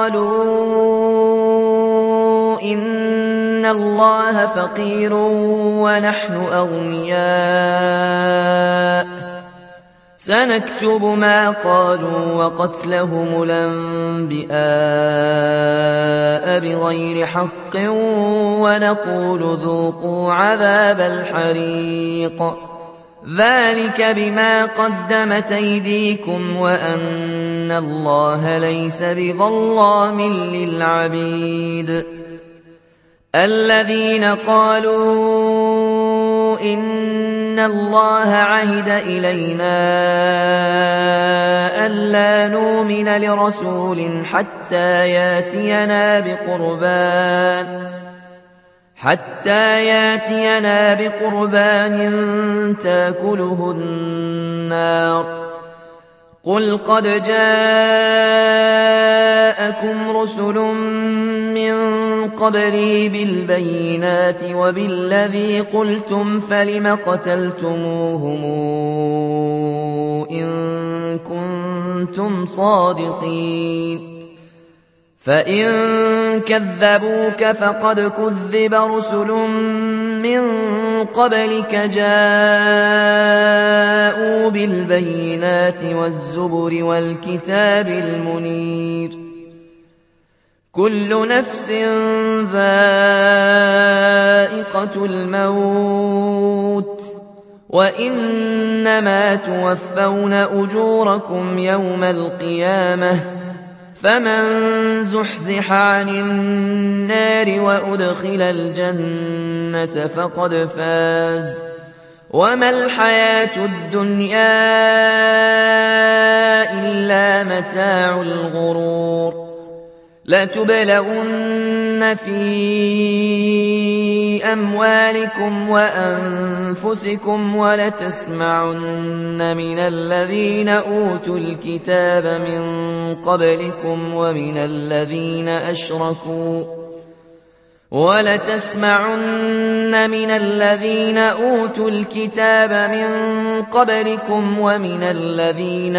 قالوا إن الله فقير ونحن أغنياء سنكتب ما قالوا وقتلهم الأنبياء بغير حق ونقول ذوقوا عذاب الحريق ذلك بما قدمت أيديكم وأن الله ليس بظلام للعبيد الذين قالوا إن الله عهد إلينا ألا نؤمن لرسول حتى ياتينا بقربان تاكله النار قل قد جاءكم رسل من قبلي بالبينات وبالذي قلتم فلم قتلتموهم إن كنتم صادقين فإن كذبوك فقد كذب رسل من قبلك جاءوا بالبينات والزبر والكتاب المنير كل نفس ذائقة الموت وإنما توفون أجوركم يوم القيامة فمن زحزح عن النار وأدخل الجنة فقد فاز وما الحياة الدنيا إلا متاع الغرور لتبلغن في أموالكم وأنفسكم ولتسمعن من الذين أوتوا الكتاب من قبلكم ومن الذين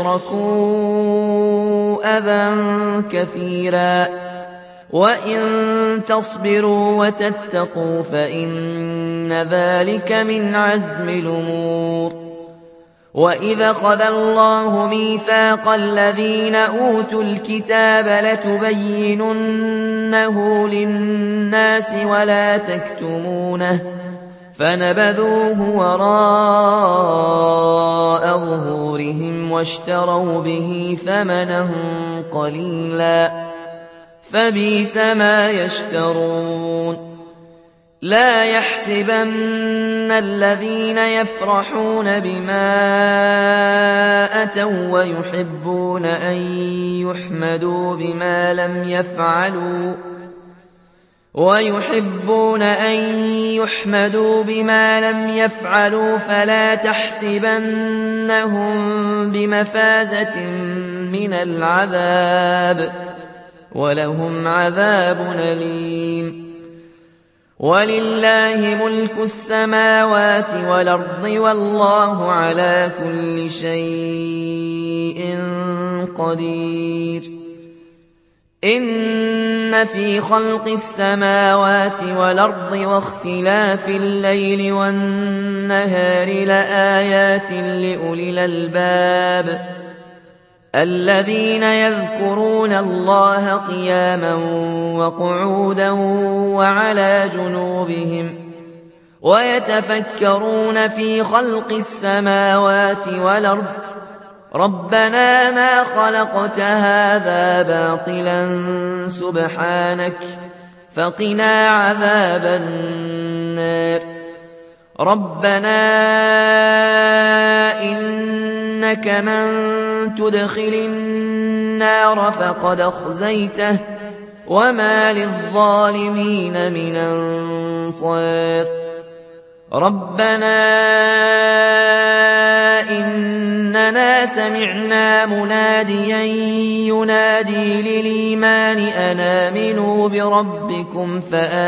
أشركوا أذى كثيرا وإن تصبروا وتتقوا فإن ذلك من عزم الأمور وَإِذَا أَخَذَ اللَّهُ مِيثَاقَ الَّذِينَ أُوتُوا الْكِتَابَ لَتُبَيِّنُنَّهُ لِلنَّاسِ وَلَا تَكْتُمُونَهُ فَنَبَذُوهُ وَرَاءَ ظُهُورِهِمْ وَاشْتَرَوْا بِهِ ثَمَنًا قَلِيلًا فَبِئْسَ مَا يَشْتَرُونَ لا يحسبن الذين يفرحون بما أتوا ويحبون أن يحمدوا بما لم يفعلوا فلا تحسبنهم بمفازة من العذاب ولهم عذاب أليم ولله ملك السماوات والأرض والله على كل شيء قدير إن في خلق السماوات والأرض واختلاف الليل والنهار لآيات لأولي الألباب الذين يذكرون الله قياما وقعودا وعلى جنوبهم ويتفكرون في خلق السماوات والأرض ربنا ما خلقت هذا باطلا سبحانك فقنا عذاب النار ربنا إنك من تدخل النار فقد أخزيته وما للظالمين من أنصار ربنا إننا سمعنا مناديا ينادي للإيمان أن آمنوا بربكم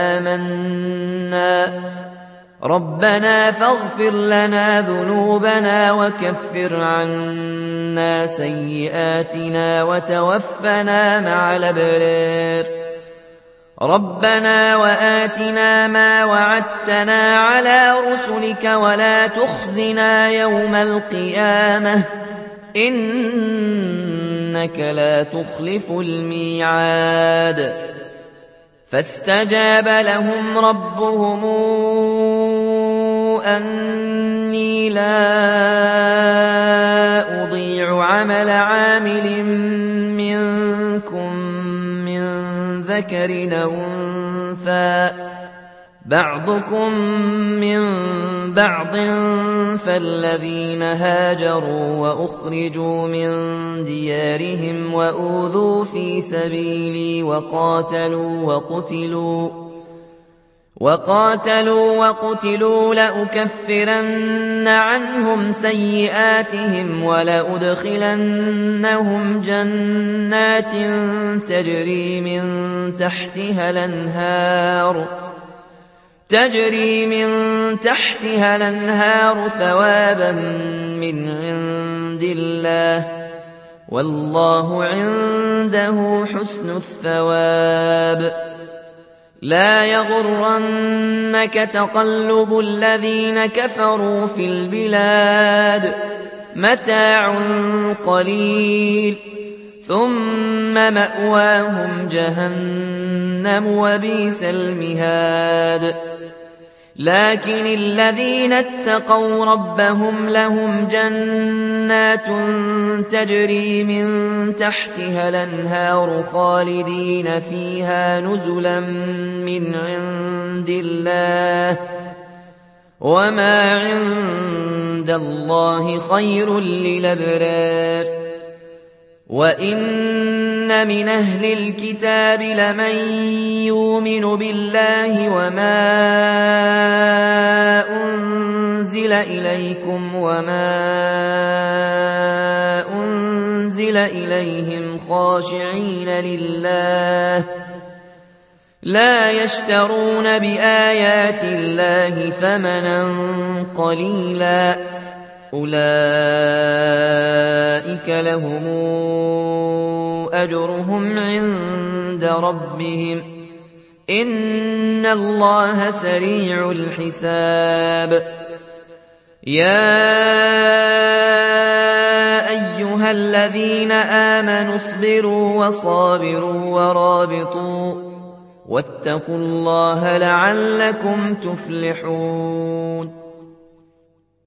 فآمنا ربنا فاغفر لنا ذنوبنا وكفر عنا سيئاتنا وتوفنا مع الأبرار ربنا وآتنا ما وعدتنا على رسلك ولا تخزنا يوم القيامة إنك لا تخلف الميعاد فاستجاب لهم ربهم أني لا أضيع عمل عامل منكم من ذكر أو أنثى بعضكم من بعض فالذين هاجروا وأخرجوا من ديارهم وأوذوا في سبيلي وقاتلوا لأكفرن عنهم سيئاتهم ولأدخلنهم جنات تجري من تحتها الأنهار ثوابا من عند الله والله عنده حسن الثواب لا يغرنك تقلب الذين كفروا في البلاد متاع قليل ثم مأواهم جهنم وبئس المهاد لكن الذين اتقوا ربهم لهم جنات تجري من تحتها الأنهار خالدين فيها نزلا من عند الله وما عند الله خير للأبرار وإن من أهل الكتاب لمن يؤمن بالله وما أنزل إليكم وما أنزل إليهم خاشعين لله لا يشترون بآيات الله ثمنا قليلا أولئك لهم أجرهم عند ربهم إن الله سريع الحساب يا أيها الذين آمنوا اصبروا وصابروا ورابطوا واتقوا الله لعلكم تفلحون